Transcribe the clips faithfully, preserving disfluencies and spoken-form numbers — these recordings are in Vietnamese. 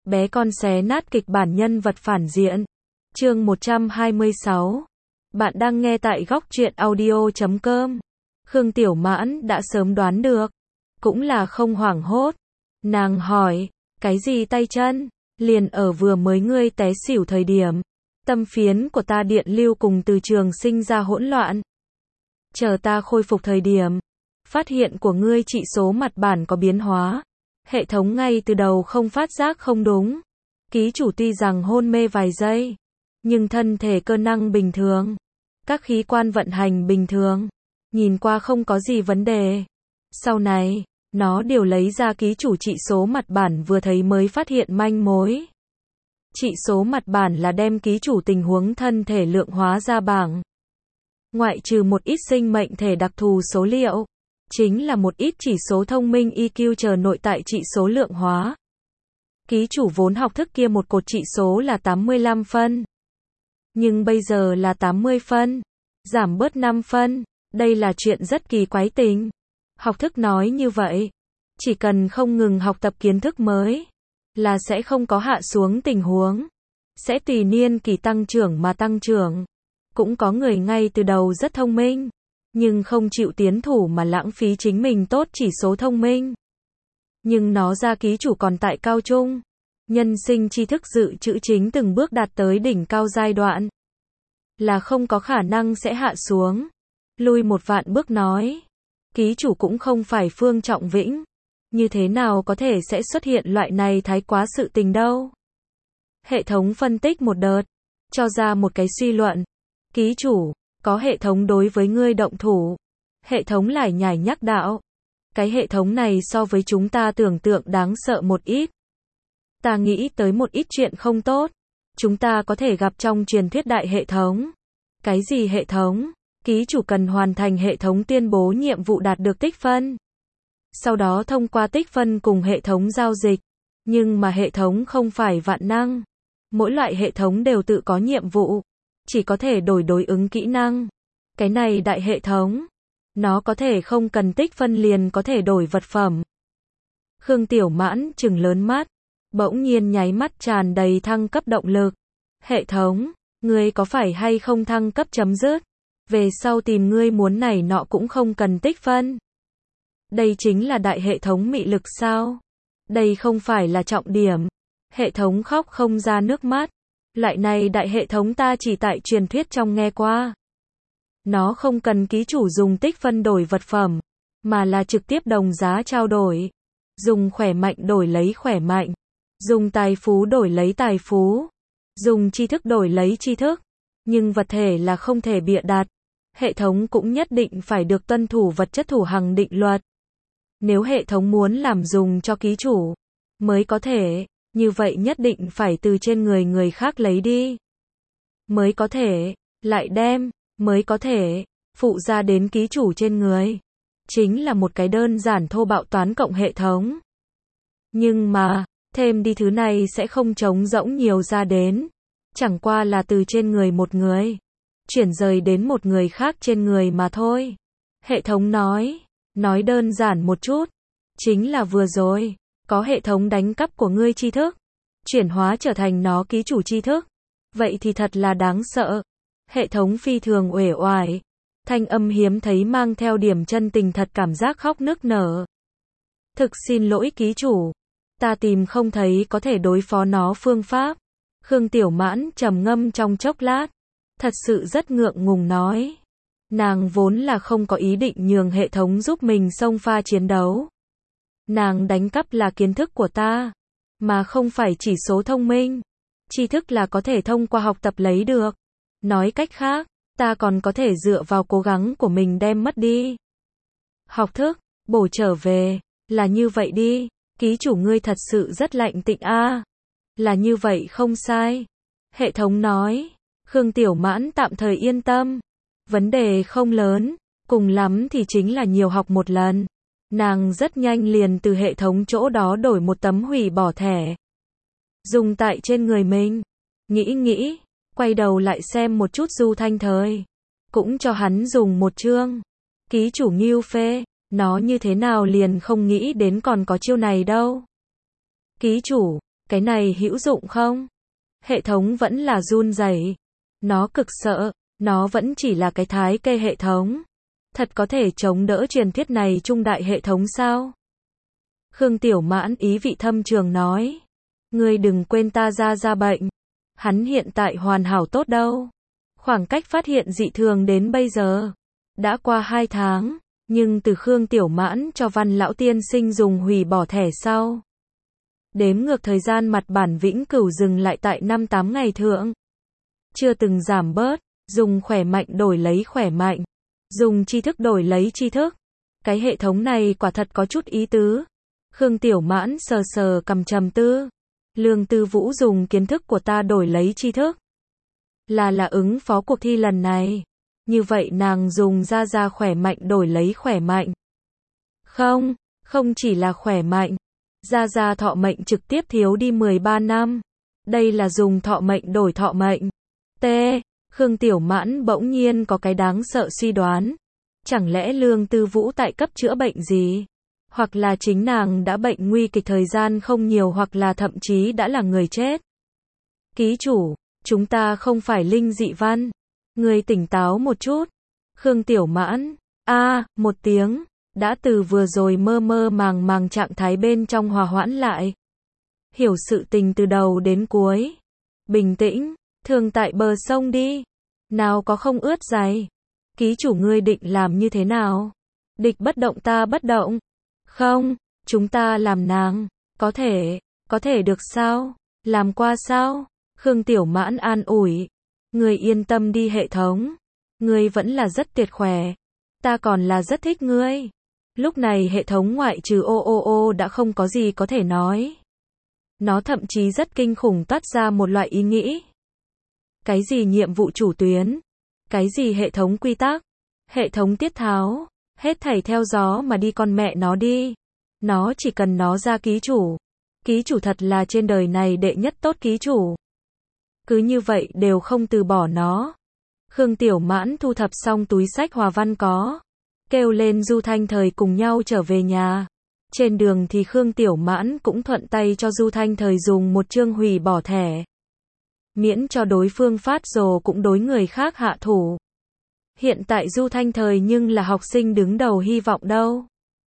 Bé con xé nát kịch bản nhân vật phản diện. Chương một trăm hai mươi sáu. Bạn đang nghe tại góc truyện audio chấm com. Khương Tiểu Mãn đã sớm đoán được, cũng là không hoảng hốt. Nàng hỏi, cái gì tay chân? Liền ở vừa mới ngươi té xỉu thời điểm, tâm phiến của ta điện lưu cùng từ trường sinh ra hỗn loạn. Chờ ta khôi phục thời điểm, phát hiện của ngươi trị số mặt bản có biến hóa. Hệ thống ngay từ đầu không phát giác không đúng. Ký chủ tuy rằng hôn mê vài giây, nhưng thân thể cơ năng bình thường, các khí quan vận hành bình thường, nhìn qua không có gì vấn đề. Sau này, nó đều lấy ra ký chủ trị số mặt bản vừa thấy mới phát hiện manh mối. Trị số mặt bản là đem ký chủ tình huống thân thể lượng hóa ra bảng. Ngoại trừ một ít sinh mệnh thể đặc thù số liệu, chính là một ít chỉ số thông minh i kiu chờ nội tại trị số lượng hóa. Ký chủ vốn học thức kia một cột trị số là tám mươi lăm phân. Nhưng bây giờ là tám mươi phân. Giảm bớt năm phân. Đây là chuyện rất kỳ quái tình. Học thức nói như vậy. Chỉ cần không ngừng học tập kiến thức mới, là sẽ không có hạ xuống tình huống. Sẽ tùy niên kỳ tăng trưởng mà tăng trưởng. Cũng có người ngay từ đầu rất thông minh, nhưng không chịu tiến thủ mà lãng phí chính mình tốt chỉ số thông minh. Nhưng nó ra ký chủ còn tại cao trung. Nhân sinh tri thức dự trữ chính từng bước đạt tới đỉnh cao giai đoạn. Là không có khả năng sẽ hạ xuống. Lui một vạn bước nói. Ký chủ cũng không phải Phương Trọng Vĩnh. Như thế nào có thể sẽ xuất hiện loại này thái quá sự tình đâu. Hệ thống phân tích một đợt. Cho ra một cái suy luận. Ký chủ, có hệ thống đối với ngươi động thủ. Hệ thống lải nhải nhắc đạo. Cái hệ thống này so với chúng ta tưởng tượng đáng sợ một ít. Ta nghĩ tới một ít chuyện không tốt. Chúng ta có thể gặp trong truyền thuyết đại hệ thống. Cái gì hệ thống? Ký chủ cần hoàn thành hệ thống tuyên bố nhiệm vụ đạt được tích phân. Sau đó thông qua tích phân cùng hệ thống giao dịch. Nhưng mà hệ thống không phải vạn năng. Mỗi loại hệ thống đều tự có nhiệm vụ. Chỉ có thể đổi đối ứng kỹ năng. Cái này đại hệ thống. Nó có thể không cần tích phân liền có thể đổi vật phẩm. Khương Tiểu Mãn trừng lớn mắt. Bỗng nhiên nháy mắt tràn đầy thăng cấp động lực. Hệ thống, ngươi có phải hay không thăng cấp chấm dứt? Về sau tìm ngươi muốn này nọ cũng không cần tích phân. Đây chính là đại hệ thống mị lực sao? Đây không phải là trọng điểm. Hệ thống khóc không ra nước mắt. Loại này đại hệ thống ta chỉ tại truyền thuyết trong nghe qua. Nó không cần ký chủ dùng tích phân đổi vật phẩm, mà là trực tiếp đồng giá trao đổi. Dùng khỏe mạnh đổi lấy khỏe mạnh. Dùng tài phú đổi lấy tài phú. Dùng tri thức đổi lấy tri thức. Nhưng vật thể là không thể bịa đặt. Hệ thống cũng nhất định phải được tuân thủ vật chất thủ hằng định luật. Nếu hệ thống muốn làm dùng cho ký chủ, mới có thể, như vậy nhất định phải từ trên người người khác lấy đi. Mới có thể, lại đem, mới có thể, phụ ra đến ký chủ trên người. Chính là một cái đơn giản thô bạo toán cộng hệ thống. Nhưng mà, thêm đi thứ này sẽ không trống rỗng nhiều ra đến. Chẳng qua là từ trên người một người, chuyển rời đến một người khác trên người mà thôi. Hệ thống nói, nói đơn giản một chút, chính là vừa rồi, có hệ thống đánh cắp của ngươi tri thức, chuyển hóa trở thành nó ký chủ tri thức. Vậy thì thật là đáng sợ. Hệ thống phi thường uể oải, thanh âm hiếm thấy mang theo điểm chân tình thật cảm giác khóc nức nở. Thực xin lỗi ký chủ, ta tìm không thấy có thể đối phó nó phương pháp. Khương Tiểu Mãn trầm ngâm trong chốc lát, thật sự rất ngượng ngùng nói. Nàng vốn là không có ý định nhường hệ thống giúp mình xông pha chiến đấu. Nàng đánh cắp là kiến thức của ta, mà không phải chỉ số thông minh. Tri thức là có thể thông qua học tập lấy được. Nói cách khác, ta còn có thể dựa vào cố gắng của mình đem mất đi. Học thức, bổ trở về, là như vậy đi. Ký chủ ngươi thật sự rất lạnh tịnh a. À. Là như vậy không sai. Hệ thống nói. Khương Tiểu Mãn tạm thời yên tâm. Vấn đề không lớn, cùng lắm thì chính là nhiều học một lần. Nàng rất nhanh liền từ hệ thống chỗ đó đổi một tấm hủy bỏ thẻ. Dùng tại trên người mình. Nghĩ nghĩ, quay đầu lại xem một chút Du Thanh Thời. Cũng cho hắn dùng một chương. Ký chủ Ngưu Phê, nó như thế nào liền không nghĩ đến còn có chiêu này đâu. Ký chủ, Cái này hữu dụng không? Hệ thống vẫn là run rẩy. Nó cực sợ, nó vẫn chỉ là cái thái kê hệ thống. Thật có thể chống đỡ truyền thuyết này trung đại hệ thống sao? Khương Tiểu Mãn ý vị thâm trường nói. Ngươi đừng quên ta ra ra bệnh. Hắn hiện tại hoàn hảo tốt đâu. Khoảng cách phát hiện dị thường đến bây giờ. Đã qua hai tháng. Nhưng từ Khương Tiểu Mãn cho Văn Lão Tiên Sinh dùng hủy bỏ thẻ sau. Đếm ngược thời gian mặt bản vĩnh cửu dừng lại tại năm tám ngày thượng. Chưa từng giảm bớt. Dùng khỏe mạnh đổi lấy khỏe mạnh. Dùng tri thức đổi lấy tri thức. Cái hệ thống này quả thật có chút ý tứ. Khương Tiểu Mãn sờ sờ cầm trầm tư. Lương Tư Vũ dùng kiến thức của ta đổi lấy tri thức. Là là ứng phó cuộc thi lần này. Như vậy nàng dùng ra ra khỏe mạnh đổi lấy khỏe mạnh. Không, không chỉ là khỏe mạnh. Ra ra thọ mệnh trực tiếp thiếu đi mười ba năm. Đây là dùng thọ mệnh đổi thọ mệnh. T. Khương Tiểu Mãn bỗng nhiên có cái đáng sợ suy đoán. Chẳng lẽ Lương Tư Vũ tại cấp chữa bệnh gì? Hoặc là chính nàng đã bệnh nguy kịch thời gian không nhiều hoặc là thậm chí đã là người chết. Ký chủ, chúng ta không phải linh dị văn. Người tỉnh táo một chút. Khương Tiểu Mãn, a à, một tiếng, đã từ vừa rồi mơ mơ màng màng trạng thái bên trong hòa hoãn lại. Hiểu sự tình từ đầu đến cuối. Bình tĩnh, thường tại bờ sông đi. Nào có không ướt giày. Ký chủ ngươi định làm như thế nào? Địch bất động ta bất động. Không, chúng ta làm nàng. Có thể, có thể được sao? Làm qua sao? Khương Tiểu Mãn an ủi. Ngươi yên tâm đi hệ thống. Ngươi vẫn là rất tuyệt khỏe. Ta còn là rất thích ngươi. Lúc này hệ thống ngoại trừ ô ô ô đã không có gì có thể nói. Nó thậm chí rất kinh khủng toát ra một loại ý nghĩ. Cái gì nhiệm vụ chủ tuyến? Cái gì hệ thống quy tắc? Hệ thống tiết tháo? Hết thảy theo gió mà đi con mẹ nó đi. Nó chỉ cần nó ra ký chủ. Ký chủ thật là trên đời này đệ nhất tốt ký chủ. Cứ như vậy đều không từ bỏ nó. Khương Tiểu Mãn thu thập xong túi sách hòa văn có. Kêu lên Du Thanh Thời cùng nhau trở về nhà. Trên đường thì Khương Tiểu Mãn cũng thuận tay cho Du Thanh Thời dùng một chương hủy bỏ thẻ. Miễn cho đối phương phát rồ cũng đối người khác hạ thủ. Hiện tại Du Thanh Thời nhưng là học sinh đứng đầu hy vọng đâu.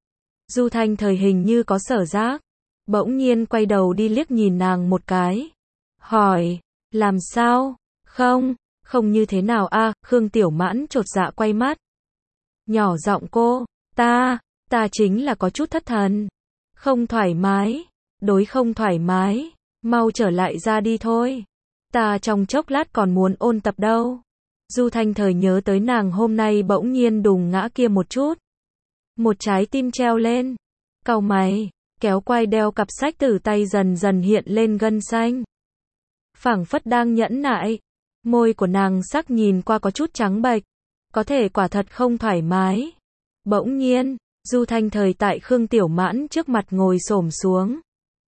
Du Thanh Thời hình như có sở giác. Bỗng nhiên quay đầu đi liếc nhìn nàng một cái. Hỏi, làm sao? Không, không như thế nào a? À, Khương Tiểu Mãn chột dạ quay mắt. Nhỏ giọng cô, ta, ta chính là có chút thất thần. Không thoải mái, đối không thoải mái, mau trở lại ra đi thôi. Ta trong chốc lát còn muốn ôn tập đâu. Du Thanh Thời nhớ tới nàng hôm nay bỗng nhiên đùng ngã kia một chút. Một trái tim treo lên. Cau mày, kéo quai đeo cặp sách từ tay dần dần hiện lên gân xanh. Phảng phất đang nhẫn nại. Môi của nàng sắc nhìn qua có chút trắng bệch. Có thể quả thật không thoải mái. Bỗng nhiên, Du Thanh Thời tại Khương Tiểu Mãn trước mặt ngồi xổm xuống.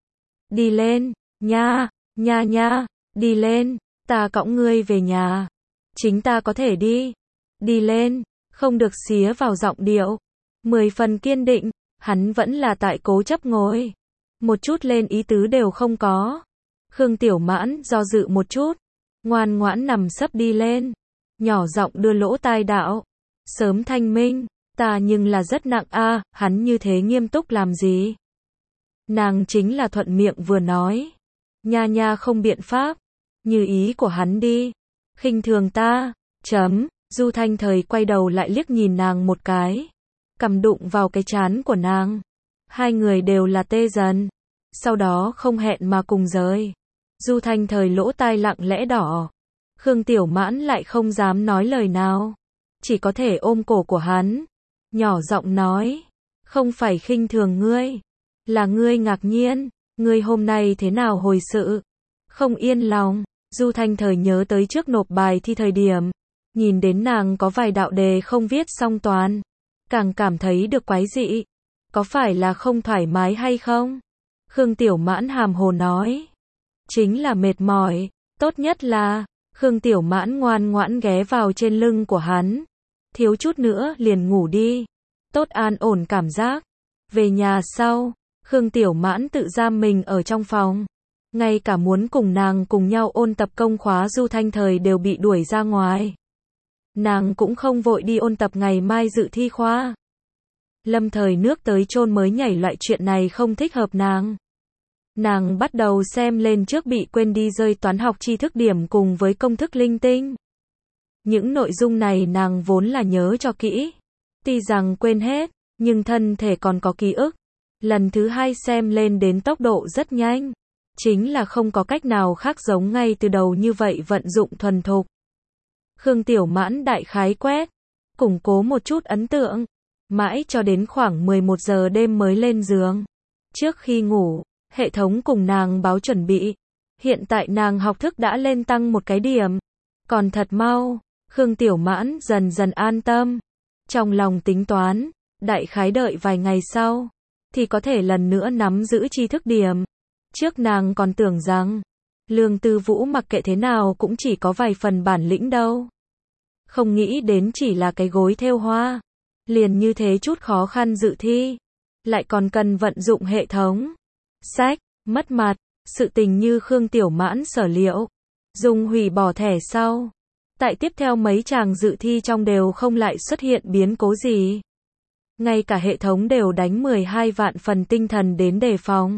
Đi lên, nha, nha nha, đi lên, ta cõng ngươi về nhà. Chính ta có thể đi. Đi lên, không được xía vào giọng điệu. Mười phần kiên định, hắn vẫn là tại cố chấp ngồi. Một chút lên ý tứ đều không có. Khương Tiểu Mãn do dự một chút. Ngoan ngoãn nằm sấp đi lên. Nhỏ giọng đưa lỗ tai đạo. Sớm thanh minh, ta nhưng là rất nặng a, à, hắn như thế nghiêm túc làm gì? Nàng chính là thuận miệng vừa nói. Nha nha không biện pháp. Như ý của hắn đi. Khinh thường ta. Chấm. Du Thanh Thời quay đầu lại liếc nhìn nàng một cái. Cầm đụng vào cái trán của nàng. Hai người đều là tê dần. Sau đó không hẹn mà cùng rời. Du Thanh Thời lỗ tai lặng lẽ đỏ. Khương Tiểu Mãn lại không dám nói lời nào. Chỉ có thể ôm cổ của hắn. Nhỏ giọng nói. Không phải khinh thường ngươi. Là ngươi ngạc nhiên. Ngươi hôm nay thế nào hồi sự? Không yên lòng. Du Thanh Thời nhớ tới trước nộp bài thi thời điểm. Nhìn đến nàng có vài đạo đề không viết xong toàn. Càng cảm thấy được quái dị. Có phải là không thoải mái hay không? Khương Tiểu Mãn hàm hồ nói. Chính là mệt mỏi. Tốt nhất là. Khương Tiểu Mãn ngoan ngoãn ghé vào trên lưng của hắn. Thiếu chút nữa liền ngủ đi. Tốt an ổn cảm giác. Về nhà sau. Khương Tiểu Mãn tự giam mình ở trong phòng. Ngay cả muốn cùng nàng cùng nhau ôn tập công khóa Du Thanh Thời đều bị đuổi ra ngoài. Nàng cũng không vội đi ôn tập ngày mai dự thi khoa. Lâm Thời nước tới chôn mới nhảy loại chuyện này không thích hợp nàng. Nàng bắt đầu xem lên trước bị quên đi rơi toán học tri thức điểm cùng với công thức linh tinh. Những nội dung này nàng vốn là nhớ cho kỹ. Tuy rằng quên hết, nhưng thân thể còn có ký ức. Lần thứ hai xem lên đến tốc độ rất nhanh. Chính là không có cách nào khác giống ngay từ đầu như vậy vận dụng thuần thục. Khương Tiểu Mãn đại khái quét, củng cố một chút ấn tượng. Mãi cho đến khoảng mười một giờ đêm mới lên giường. Trước khi ngủ, hệ thống cùng nàng báo chuẩn bị. Hiện tại nàng học thức đã lên tăng một cái điểm. Còn thật mau, Khương Tiểu Mãn dần dần an tâm. Trong lòng tính toán, đại khái đợi vài ngày sau, thì có thể lần nữa nắm giữ tri thức điểm. Trước nàng còn tưởng rằng, Lương Tư Vũ mặc kệ thế nào cũng chỉ có vài phần bản lĩnh đâu. Không nghĩ đến chỉ là cái gối thêu hoa. Liền như thế chút khó khăn dự thi. Lại còn cần vận dụng hệ thống. Sách, mất mặt, sự tình như Khương Tiểu Mãn sở liệu. Dùng hủy bỏ thẻ sau. Tại tiếp theo mấy chàng dự thi trong đều không lại xuất hiện biến cố gì. Ngay cả hệ thống đều đánh mười hai vạn phần tinh thần đến đề phòng.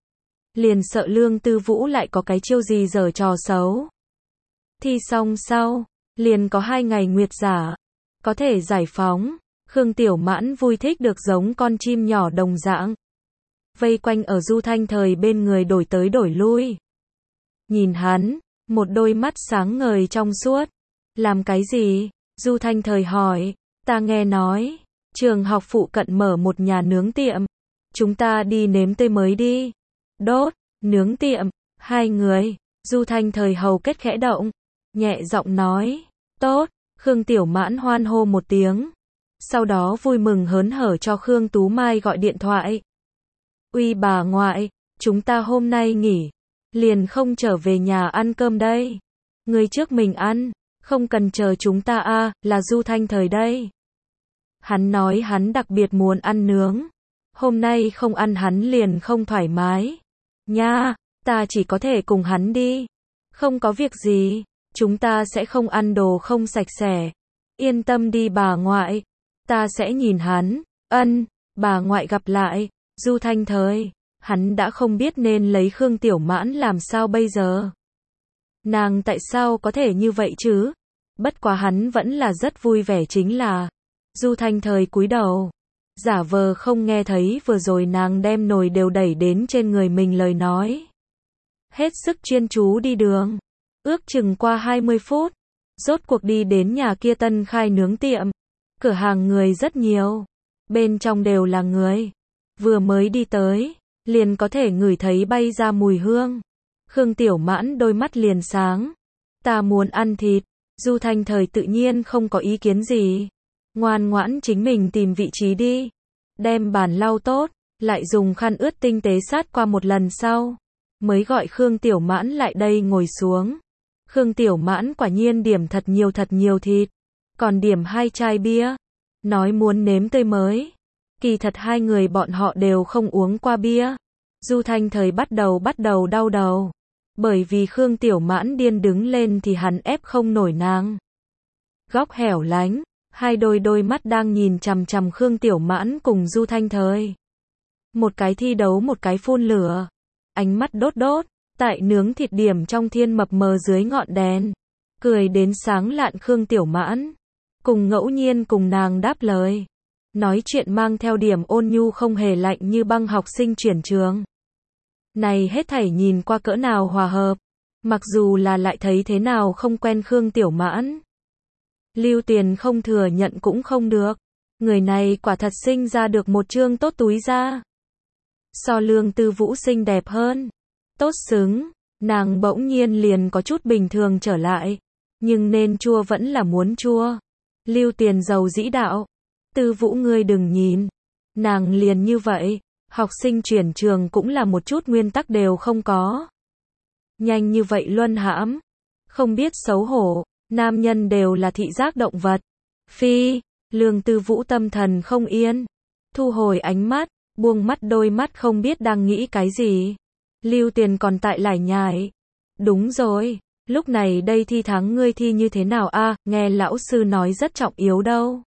Liền sợ Lương Tư Vũ lại có cái chiêu gì giở trò xấu. Thi xong sau, liền có hai ngày nguyệt giả. Có thể giải phóng. Khương Tiểu Mãn vui thích được giống con chim nhỏ đồng dạng. Vây quanh ở Du Thanh Thời bên người đổi tới đổi lui. Nhìn hắn, một đôi mắt sáng ngời trong suốt. Làm cái gì? Du Thanh Thời hỏi. Ta nghe nói, trường học phụ cận mở một nhà nướng tiệm. Chúng ta đi nếm tươi mới đi. Đốt, nướng tiệm, hai người. Du Thanh Thời hầu kết khẽ động. Nhẹ giọng nói. Tốt, Khương Tiểu Mãn hoan hô một tiếng. Sau đó vui mừng hớn hở cho Khương Tú Mai gọi điện thoại. Uy bà ngoại, chúng ta hôm nay nghỉ. Liền không trở về nhà ăn cơm đây. Người trước mình ăn, không cần chờ chúng ta a à, là Du Thanh Thời đây. Hắn nói hắn đặc biệt muốn ăn nướng. Hôm nay không ăn hắn liền không thoải mái. Nha, ta chỉ có thể cùng hắn đi. Không có việc gì, chúng ta sẽ không ăn đồ không sạch sẽ. Yên tâm đi bà ngoại. Ta sẽ nhìn hắn. Ân, bà ngoại gặp lại. Du Thanh Thời, hắn đã không biết nên lấy Khương Tiểu Mãn làm sao bây giờ. Nàng tại sao có thể như vậy chứ? Bất quá hắn vẫn là rất vui vẻ chính là. Du Thanh Thời cúi đầu. Giả vờ không nghe thấy vừa rồi nàng đem nồi đều đẩy đến trên người mình lời nói. Hết sức chuyên chú đi đường. Ước chừng qua hai mươi phút. Rốt cuộc đi đến nhà kia tân khai nướng tiệm. Cửa hàng người rất nhiều. Bên trong đều là người. Vừa mới đi tới, liền có thể ngửi thấy bay ra mùi hương. Khương Tiểu Mãn đôi mắt liền sáng. Ta muốn ăn thịt. Du Thanh Thời tự nhiên không có ý kiến gì. Ngoan ngoãn chính mình tìm vị trí đi. Đem bàn lau tốt, lại dùng khăn ướt tinh tế sát qua một lần sau. Mới gọi Khương Tiểu Mãn lại đây ngồi xuống. Khương Tiểu Mãn quả nhiên điểm thật nhiều thật nhiều thịt. Còn điểm hai chai bia. Nói muốn nếm tươi mới. Kỳ thật hai người bọn họ đều không uống qua bia. Du Thanh Thời bắt đầu bắt đầu đau đầu. Bởi vì Khương Tiểu Mãn điên đứng lên thì hắn ép không nổi nàng. Góc hẻo lánh, hai đôi đôi mắt đang nhìn chằm chằm Khương Tiểu Mãn cùng Du Thanh Thời. Một cái thi đấu một cái phun lửa. Ánh mắt đốt đốt, tại nướng thịt điểm trong thiên mập mờ dưới ngọn đèn. Cười đến sáng lạn Khương Tiểu Mãn. Cùng ngẫu nhiên cùng nàng đáp lời. Nói chuyện mang theo điểm ôn nhu không hề lạnh như băng học sinh chuyển trường. Này hết thảy nhìn qua cỡ nào hòa hợp. Mặc dù là lại thấy thế nào không quen Khương Tiểu Mãn. Lưu Tuyền không thừa nhận cũng không được. Người này quả thật sinh ra được một trương tốt túi ra. So Lương Tư Vũ xinh đẹp hơn. Tốt xứng. Nàng bỗng nhiên liền có chút bình thường trở lại. Nhưng nên chua vẫn là muốn chua. Lưu Tuyền giàu dĩ đạo. Tư Vũ ngươi đừng nhìn. Nàng liền như vậy. Học sinh chuyển trường cũng là một chút nguyên tắc đều không có. Nhanh như vậy luân hãm. Không biết xấu hổ. Nam nhân đều là thị giác động vật. Phi. Lương Tư Vũ tâm thần không yên. Thu hồi ánh mắt. Buông mắt đôi mắt không biết đang nghĩ cái gì. Lưu Tuyền còn tại lải nhải. Đúng rồi, lúc này đây thi tháng ngươi thi như thế nào a? À, nghe lão sư nói rất trọng yếu đâu.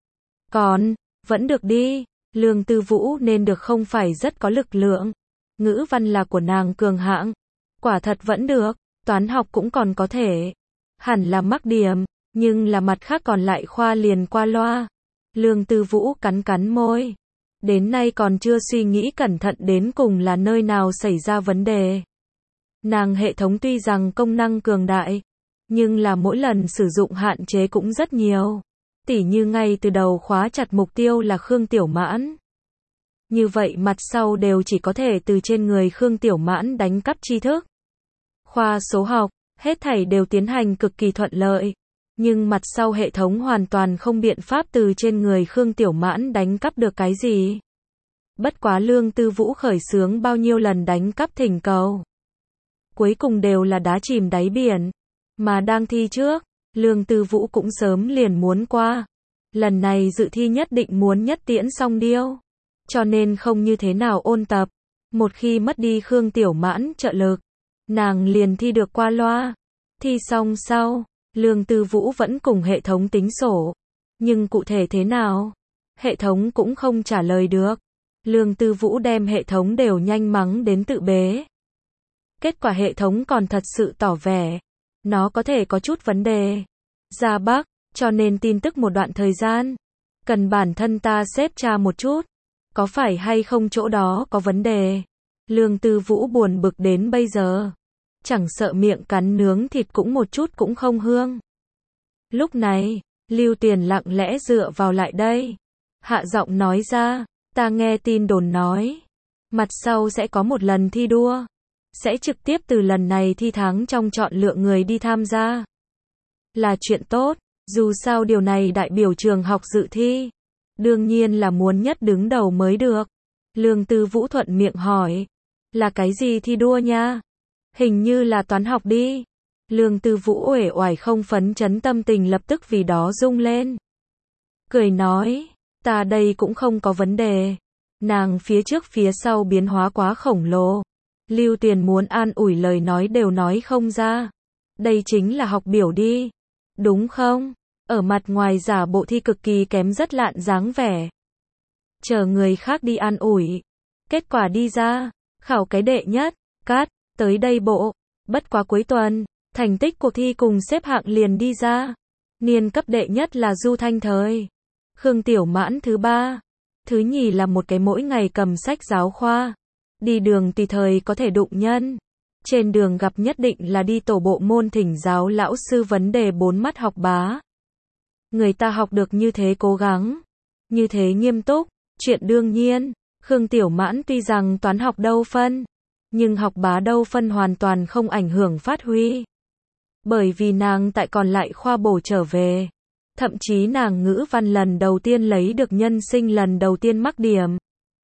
Còn, vẫn được đi, Lương Tư Vũ nên được không phải rất có lực lượng. Ngữ văn là của nàng cường hạng. Quả thật vẫn được, toán học cũng còn có thể. Hẳn là mắc điểm, nhưng là mặt khác còn lại khoa liền qua loa. Lương Tư Vũ cắn cắn môi. Đến nay còn chưa suy nghĩ cẩn thận đến cùng là nơi nào xảy ra vấn đề. Nàng hệ thống tuy rằng công năng cường đại, nhưng là mỗi lần sử dụng hạn chế cũng rất nhiều. Tỉ như ngay từ đầu khóa chặt mục tiêu là Khương Tiểu Mãn. Như vậy mặt sau đều chỉ có thể từ trên người Khương Tiểu Mãn đánh cắp tri thức. Khoa số học, hết thảy đều tiến hành cực kỳ thuận lợi. Nhưng mặt sau hệ thống hoàn toàn không biện pháp từ trên người Khương Tiểu Mãn đánh cắp được cái gì. Bất quá Lương Tư Vũ khởi xướng bao nhiêu lần đánh cắp thỉnh cầu. Cuối cùng đều là đá chìm đáy biển. Mà đang thi trước, Lương Tư Vũ cũng sớm liền muốn qua. Lần này dự thi nhất định muốn nhất tiễn song điêu. Cho nên không như thế nào ôn tập. Một khi mất đi Khương Tiểu Mãn trợ lực, nàng liền thi được qua loa. Thi xong sau, Lương Tư Vũ vẫn cùng hệ thống tính sổ. Nhưng cụ thể thế nào? Hệ thống cũng không trả lời được. Lương Tư Vũ đem hệ thống đều nhanh mắng đến tự bế. Kết quả hệ thống còn thật sự tỏ vẻ. Nó có thể có chút vấn đề. Ra Bắc, cho nên tin tức một đoạn thời gian. Cần bản thân ta xếp tra một chút. Có phải hay không chỗ đó có vấn đề? Lương Tư Vũ buồn bực đến bây giờ. Chẳng sợ miệng cắn nướng thịt cũng một chút cũng không hương. Lúc này, Lưu Tuyền lặng lẽ dựa vào lại đây. Hạ giọng nói ra, ta nghe tin đồn nói. Mặt sau sẽ có một lần thi đua. Sẽ trực tiếp từ lần này thi tháng trong chọn lựa người đi tham gia. Là chuyện tốt, dù sao điều này đại biểu trường học dự thi. Đương nhiên là muốn nhất đứng đầu mới được. Lương Tư Vũ thuận miệng hỏi. Là cái gì thi đua nha? Hình như là toán học đi. Lương Tư Vũ uể oải không phấn chấn tâm tình lập tức vì đó rung lên. Cười nói, ta đây cũng không có vấn đề. Nàng phía trước phía sau biến hóa quá khổng lồ. Lưu Tuyền muốn an ủi lời nói đều nói không ra. Đây chính là học biểu đi. Đúng không? Ở mặt ngoài giả bộ thi cực kỳ kém rất lạn dáng vẻ. Chờ người khác đi an ủi. Kết quả đi ra, khảo cái đệ nhất, cát, tới đây bộ. Bất quá cuối tuần, thành tích cuộc thi cùng xếp hạng liền đi ra. Niên cấp đệ nhất là Du Thanh Thời. Khương Tiểu Mãn thứ ba. Thứ nhì là một cái mỗi ngày cầm sách giáo khoa. Đi đường tùy thời có thể đụng nhân. Trên đường gặp nhất định là đi tổ bộ môn thỉnh giáo lão sư vấn đề bốn mắt học bá. Người ta học được như thế cố gắng. Như thế nghiêm túc. Chuyện đương nhiên. Khương Tiểu Mãn tuy rằng toán học đâu phân. Nhưng học bá đâu phân hoàn toàn không ảnh hưởng phát huy. Bởi vì nàng tại còn lại khoa bổ trở về. Thậm chí nàng ngữ văn lần đầu tiên lấy được nhân sinh lần đầu tiên mắc điểm.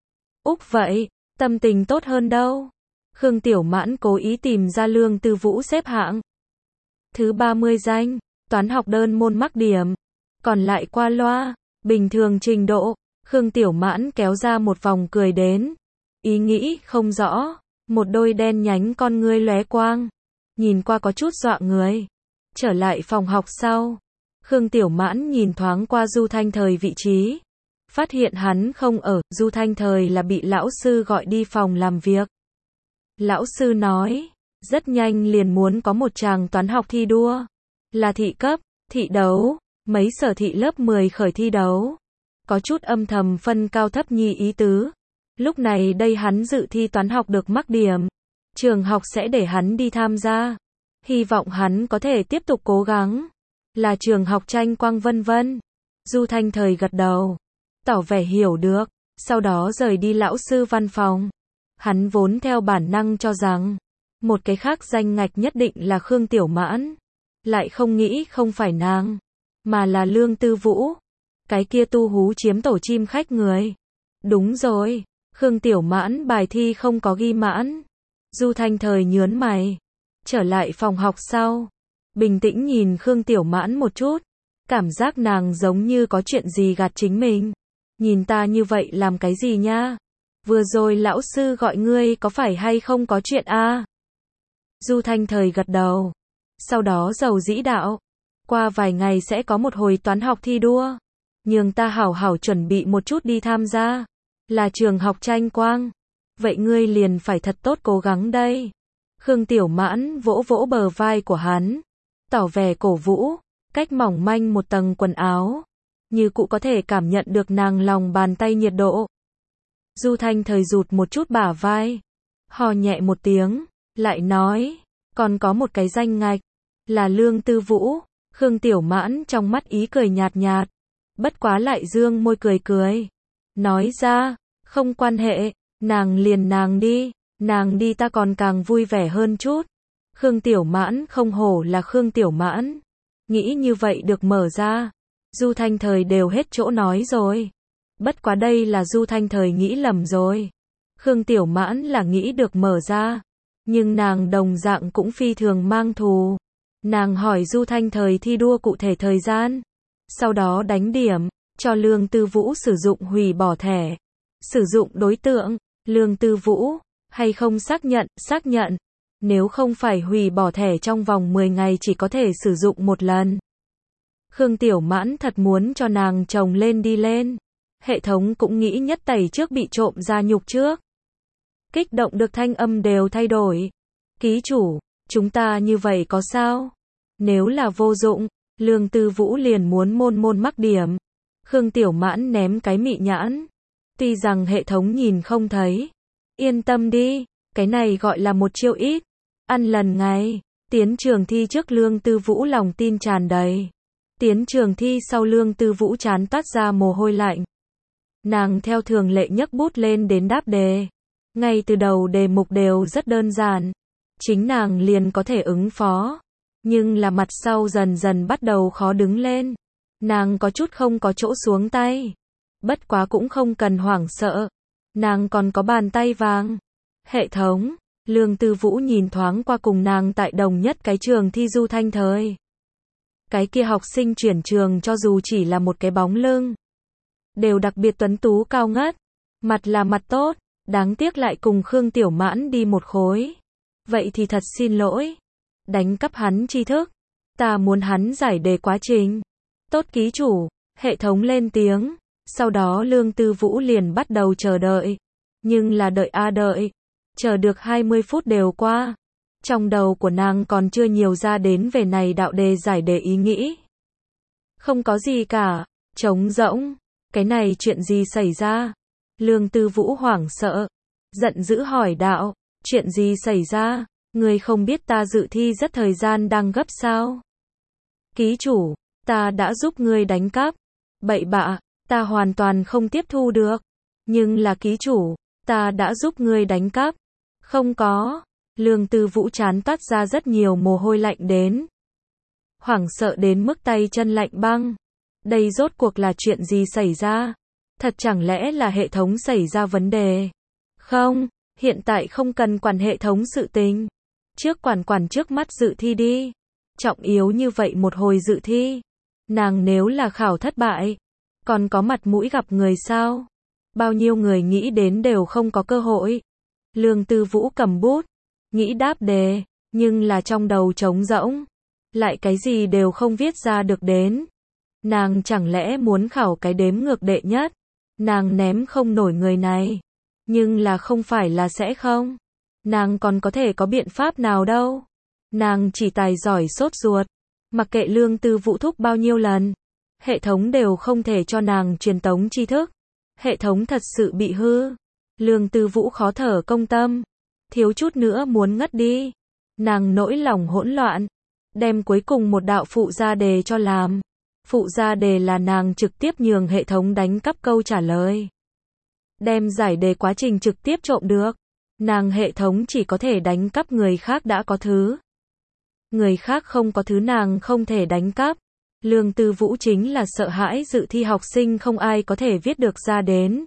Úc vậy, tâm tình tốt hơn đâu. Khương Tiểu Mãn cố ý tìm ra Lương Tư Vũ xếp hạng. Thứ ba mươi danh, toán học đơn môn mắc điểm. Còn lại qua loa, bình thường trình độ. Khương Tiểu Mãn kéo ra một vòng cười đến. Ý nghĩ không rõ, một đôi đen nhánh con ngươi lóe quang. Nhìn qua có chút dọa người. Trở lại phòng học sau. Khương Tiểu Mãn nhìn thoáng qua Du Thanh Thời vị trí. Phát hiện hắn không ở, Du Thanh Thời là bị lão sư gọi đi phòng làm việc. Lão sư nói, rất nhanh liền muốn có một chàng toán học thi đua. Là thị cấp, thị đấu, mấy sở thị lớp mười khởi thi đấu. Có chút âm thầm phân cao thấp nhi ý tứ. Lúc này đây hắn dự thi toán học được mắc điểm. Trường học sẽ để hắn đi tham gia. Hy vọng hắn có thể tiếp tục cố gắng. Là trường học tranh quang vân vân. Du Thanh Thời gật đầu. Tỏ vẻ hiểu được. Sau đó rời đi lão sư văn phòng. Hắn vốn theo bản năng cho rằng. Một cái khác danh ngạch nhất định là Khương Tiểu Mãn. Lại không nghĩ không phải nàng. Mà là Lương Tư Vũ. Cái kia tu hú chiếm tổ chim khách người. Đúng rồi. Khương Tiểu Mãn bài thi không có ghi mãn. Du Thanh Thời nhớn mày. Trở lại phòng học sau. Bình tĩnh nhìn Khương Tiểu Mãn một chút. Cảm giác nàng giống như có chuyện gì gạt chính mình. Nhìn ta như vậy làm cái gì nha? vừa rồi lão sư gọi ngươi có phải hay không có chuyện a? Du Thanh Thời gật đầu. Sau đó dầu dĩ đạo. Qua vài ngày sẽ có một hồi toán học thi đua. Nhường ta hảo hảo chuẩn bị một chút đi tham gia. Là trường học tranh quang. Vậy ngươi liền phải thật tốt cố gắng đây. Khương Tiểu Mãn vỗ vỗ bờ vai của hắn. Tỏ vẻ cổ vũ. Cách mỏng manh một tầng quần áo. Như cụ có thể cảm nhận được nàng lòng bàn tay nhiệt độ. Du Thanh Thời rụt một chút bả vai. Hò nhẹ một tiếng. Lại nói. Còn có một cái danh ngạch. Là Lương Tư Vũ. Khương Tiểu Mãn trong mắt ý cười nhạt nhạt. Bất quá lại dương môi cười cười. Nói ra. Không quan hệ. Nàng liền nàng đi. Nàng đi ta còn càng vui vẻ hơn chút. Khương Tiểu Mãn không hổ là Khương Tiểu Mãn. Nghĩ như vậy được mở ra. Du Thanh Thời đều hết chỗ nói rồi. Bất quá đây là Du Thanh Thời nghĩ lầm rồi. Khương Tiểu Mãn là nghĩ được mở ra. Nhưng nàng đồng dạng cũng phi thường mang thù. Nàng hỏi Du Thanh Thời thi đua cụ thể thời gian. Sau đó đánh điểm. Cho Lương Tư Vũ sử dụng hủy bỏ thẻ. Sử dụng đối tượng. Lương Tư Vũ. Hay không xác nhận, xác nhận. Nếu không phải hủy bỏ thẻ trong vòng mười ngày chỉ có thể sử dụng một lần. Khương Tiểu Mãn thật muốn cho nàng chồng lên đi lên. Hệ thống cũng nghĩ nhất tẩy trước bị trộm ra nhục trước. Kích động được thanh âm đều thay đổi. Ký chủ, chúng ta như vậy có sao? Nếu là vô dụng, Lương Tư Vũ liền muốn môn môn mắc điểm. Khương Tiểu Mãn ném cái mị nhãn. Tuy rằng hệ thống nhìn không thấy. Yên tâm đi, cái này gọi là một chiêu ít. Ăn lần ngày, tiến trường thi trước Lương Tư Vũ lòng tin tràn đầy. Tiến trường thi sau Lương Tư Vũ chán toát ra mồ hôi lạnh. Nàng theo thường lệ nhấc bút lên đến đáp đề. Ngay từ đầu đề mục đều rất đơn giản. Chính nàng liền có thể ứng phó. Nhưng là mặt sau dần dần bắt đầu khó đứng lên. Nàng có chút không có chỗ xuống tay. Bất quá cũng không cần hoảng sợ. Nàng còn có bàn tay vàng. Hệ thống, Lương Tư Vũ nhìn thoáng qua cùng nàng tại đồng nhất cái trường thi Du Thanh Thời. Cái kia học sinh chuyển trường cho dù chỉ là một cái bóng lưng. Đều đặc biệt tuấn tú cao ngất. Mặt là mặt tốt. Đáng tiếc lại cùng Khương Tiểu Mãn đi một khối. Vậy thì thật xin lỗi. Đánh cắp hắn tri thức. Ta muốn hắn giải đề quá trình. Tốt ký chủ. Hệ thống lên tiếng. Sau đó Lương Tư Vũ liền bắt đầu chờ đợi. Nhưng là đợi a đợi. Chờ được hai mươi phút đều qua. Trong đầu của nàng còn chưa nhiều ra đến về này đạo đề giải đề ý nghĩ. Không có gì cả. Trống rỗng. Cái này chuyện gì xảy ra? Lương Tư Vũ hoảng sợ. Giận dữ hỏi đạo. Chuyện gì xảy ra? Ngươi không biết ta dự thi rất thời gian đang gấp sao? Ký chủ. Ta đã giúp ngươi đánh cắp. Bậy bạ. Ta hoàn toàn không tiếp thu được. Nhưng là ký chủ. Ta đã giúp ngươi đánh cắp. Không có. Lương Tư Vũ chán toát ra rất nhiều mồ hôi lạnh đến. Hoảng sợ đến mức tay chân lạnh băng. Đây rốt cuộc là chuyện gì xảy ra? Thật chẳng lẽ là hệ thống xảy ra vấn đề? Không, hiện tại không cần quản hệ thống sự tình. Trước quản quản trước mắt dự thi đi. Trọng yếu như vậy một hồi dự thi. Nàng nếu là khảo thất bại, còn có mặt mũi gặp người sao? Bao nhiêu người nghĩ đến đều không có cơ hội. Lương Tư Vũ cầm bút, nghĩ đáp đề, nhưng là trong đầu trống rỗng. Lại cái gì đều không viết ra được đến. Nàng chẳng lẽ muốn khảo cái đếm ngược đệ nhất? Nàng ném không nổi người này. Nhưng là không phải là sẽ không. Nàng còn có thể có biện pháp nào đâu. Nàng chỉ tài giỏi sốt ruột. Mặc kệ Lương Tư Vũ thúc bao nhiêu lần. Hệ thống đều không thể cho nàng truyền tống tri thức. Hệ thống thật sự bị hư. Lương Tư Vũ khó thở công tâm. Thiếu chút nữa muốn ngất đi. Nàng nỗi lòng hỗn loạn. Đem cuối cùng một đạo phụ gia đề cho làm. Phụ gia đề là nàng trực tiếp nhường hệ thống đánh cắp câu trả lời. Đem giải đề quá trình trực tiếp trộm được. Nàng hệ thống chỉ có thể đánh cắp người khác đã có thứ. Người khác không có thứ nàng không thể đánh cắp. Lương Tư Vũ chính là sợ hãi dự thi học sinh không ai có thể viết được ra đến.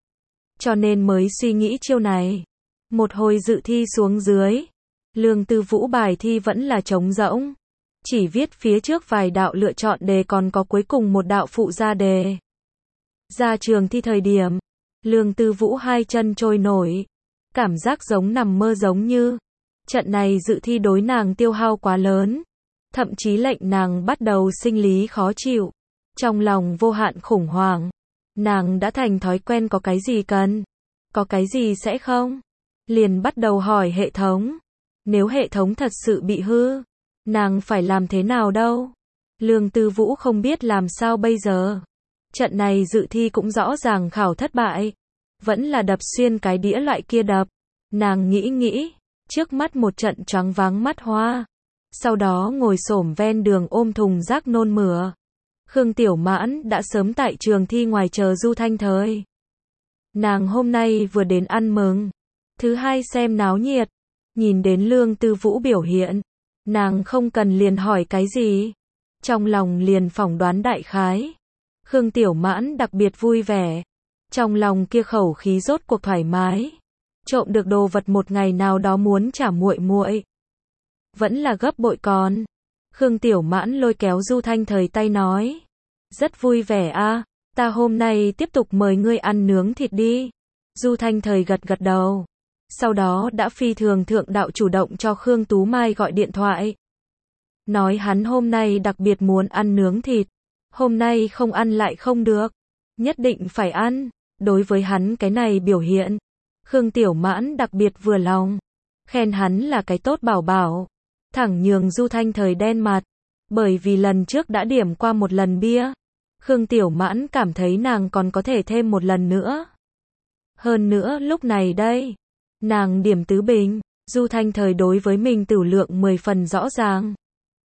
Cho nên mới suy nghĩ chiêu này. Một hồi dự thi xuống dưới. Lương Tư Vũ bài thi vẫn là trống rỗng. Chỉ viết phía trước vài đạo lựa chọn đề còn có cuối cùng một đạo phụ gia đề. Ra trường thi thời điểm. Lương Tư Vũ hai chân trôi nổi. Cảm giác giống nằm mơ giống như. Trận này dự thi đối nàng tiêu hao quá lớn. Thậm chí lệnh nàng bắt đầu sinh lý khó chịu. Trong lòng vô hạn khủng hoảng. Nàng đã thành thói quen có cái gì cần. Có cái gì sẽ không. Liền bắt đầu hỏi hệ thống. Nếu hệ thống thật sự bị hư. Nàng phải làm thế nào đâu. Lương Tư Vũ không biết làm sao bây giờ. Trận này dự thi cũng rõ ràng khảo thất bại. Vẫn là đập xuyên cái đĩa loại kia đập. Nàng nghĩ nghĩ. Trước mắt một trận choáng váng mắt hoa. Sau đó ngồi xổm ven đường ôm thùng rác nôn mửa. Khương Tiểu Mãn đã sớm tại trường thi ngoài chờ Du Thanh Thời. Nàng hôm nay vừa đến ăn mừng. Thứ hai xem náo nhiệt. Nhìn đến Lương Tư Vũ biểu hiện. Nàng không cần liền hỏi cái gì. Trong lòng liền phỏng đoán đại khái. Khương Tiểu Mãn đặc biệt vui vẻ. Trong lòng kia khẩu khí rốt cuộc thoải mái. Trộm được đồ vật một ngày nào đó muốn trả muội muội. Vẫn là gấp bội còn. Khương Tiểu Mãn lôi kéo Du Thanh Thời tay nói. Rất vui vẻ a, ta hôm nay tiếp tục mời ngươi ăn nướng thịt đi. Du Thanh Thời gật gật đầu. Sau đó đã phi thường thượng đạo chủ động cho Khương Tú Mai gọi điện thoại. Nói hắn hôm nay đặc biệt muốn ăn nướng thịt. Hôm nay không ăn lại không được. Nhất định phải ăn. Đối với hắn cái này biểu hiện. Khương Tiểu Mãn đặc biệt vừa lòng. Khen hắn là cái tốt bảo bảo. Thẳng nhường Du Thanh Thời đen mặt. Bởi vì lần trước đã điểm qua một lần bia. Khương Tiểu Mãn cảm thấy nàng còn có thể thêm một lần nữa. Hơn nữa lúc này đây. Nàng điểm tứ bình. Du Thanh Thời đối với mình tửu lượng mười phần rõ ràng.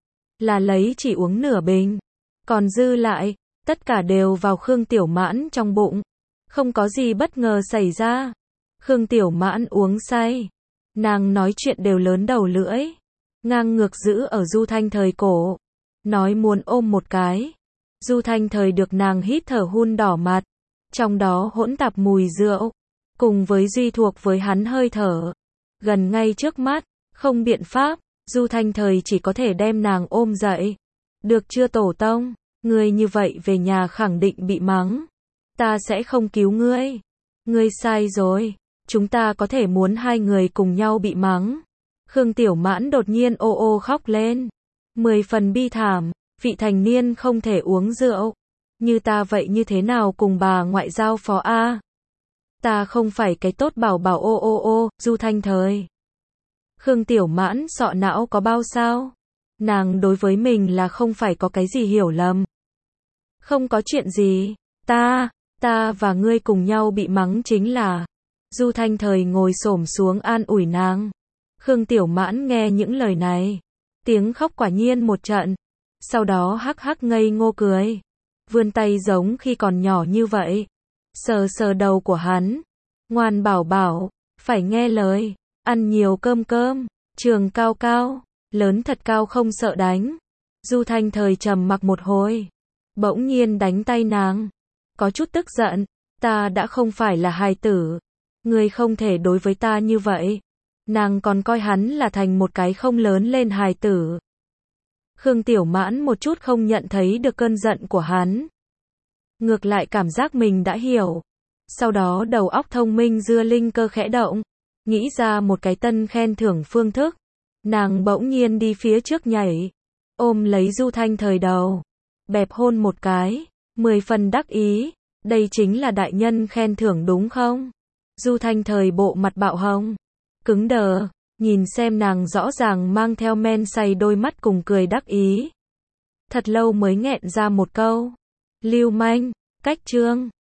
Là lấy chỉ uống nửa bình. Còn dư lại. Tất cả đều vào Khương Tiểu Mãn trong bụng. Không có gì bất ngờ xảy ra. Khương Tiểu Mãn uống say. Nàng nói chuyện đều lớn đầu lưỡi. Ngang ngược giữ ở Du Thanh Thời cổ. Nói muốn ôm một cái. Du Thanh Thời được nàng hít thở hun đỏ mặt. Trong đó hỗn tạp mùi rượu. Cùng với duy thuộc với hắn hơi thở. Gần ngay trước mắt. Không biện pháp. Du Thanh Thời chỉ có thể đem nàng ôm dậy. Được chưa tổ tông? Ngươi như vậy về nhà khẳng định bị mắng. Ta sẽ không cứu ngươi. Ngươi sai rồi. Chúng ta có thể muốn hai người cùng nhau bị mắng. Khương Tiểu Mãn đột nhiên ô ô khóc lên. Mười phần bi thảm. Vị thành niên không thể uống rượu. Như ta vậy như thế nào cùng bà ngoại giao phó A. Ta không phải cái tốt bảo bảo ô ô ô, Du Thanh Thời. Khương Tiểu Mãn sọ não có bao sao? Nàng đối với mình là không phải có cái gì hiểu lầm. Không có chuyện gì. Ta, ta và ngươi cùng nhau bị mắng chính là. Du Thanh Thời ngồi xổm xuống an ủi nàng. Khương Tiểu Mãn nghe những lời này. Tiếng khóc quả nhiên một trận. Sau đó hắc hắc ngây ngô cười. Vươn tay giống khi còn nhỏ như vậy. Sờ sờ đầu của hắn. Ngoan bảo bảo. Phải nghe lời. Ăn nhiều cơm cơm. Trường cao cao. Lớn thật cao không sợ đánh. Du Thanh Thời trầm mặc một hồi. Bỗng nhiên đánh tay nàng. Có chút tức giận. Ta đã không phải là hài tử. Ngươi không thể đối với ta như vậy. Nàng còn coi hắn là thành một cái không lớn lên hài tử. Khương Tiểu Mãn một chút không nhận thấy được cơn giận của hắn. Ngược lại cảm giác mình đã hiểu. Sau đó đầu óc thông minh dưa linh cơ khẽ động. Nghĩ ra một cái tân khen thưởng phương thức. Nàng bỗng nhiên đi phía trước nhảy. Ôm lấy Du Thanh Thời đầu. Bẹp hôn một cái. Mười phần đắc ý. Đây chính là đại nhân khen thưởng đúng không? Du Thanh Thời bộ mặt bạo hồng. Cứng đờ. Nhìn xem nàng rõ ràng mang theo men say đôi mắt cùng cười đắc ý. Thật lâu mới nghẹn ra một câu. Lưu manh. Cách chương.